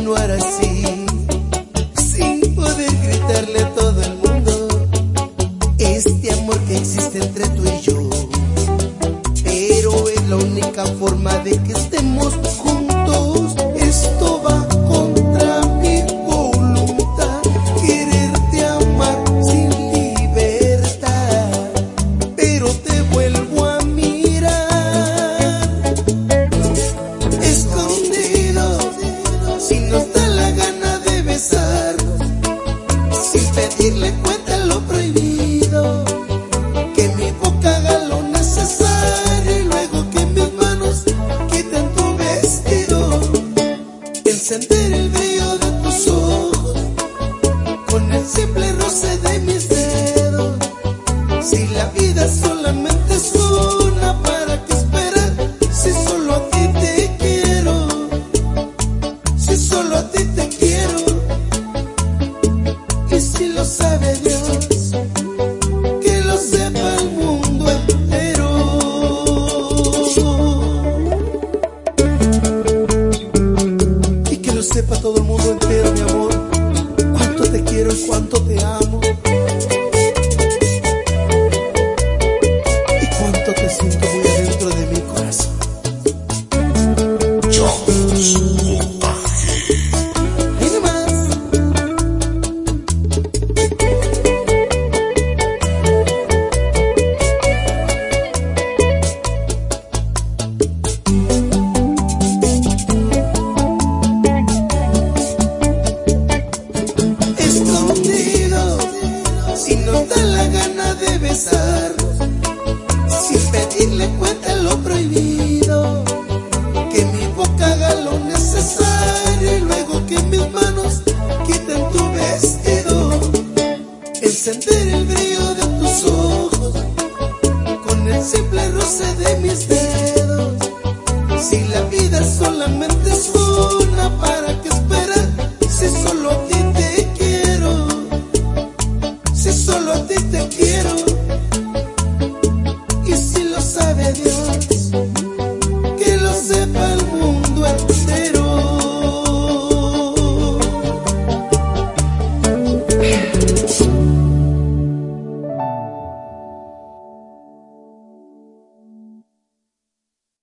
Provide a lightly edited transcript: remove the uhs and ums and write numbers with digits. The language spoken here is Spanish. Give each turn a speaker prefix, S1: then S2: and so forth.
S1: continuar así, sin poder gritarle a todo el mundo este amor que existe entre tú y yo. Pero es la única forma de que estemos juntos. Esto va contra mi voluntad, quererte amar sin libertad, pero te vuelvo a mirar escondido, si nos da la gana de besar, sin pedirle cuenta lo prohibido, que mi boca haga lo necesario y luego que mis manos quiten tu vestido, encender el brillo de tus ojos con el simple roce de mis dedos. Si la vida solamente es una, ¿para qué esperar? Si solo a ti te quiero, si solo a ti te quiero. Y si lo sabe Dios, que lo sepa el mundo entero. Y que lo sepa todo el mundo entero, mi amor, cuánto te quiero y cuánto te amo.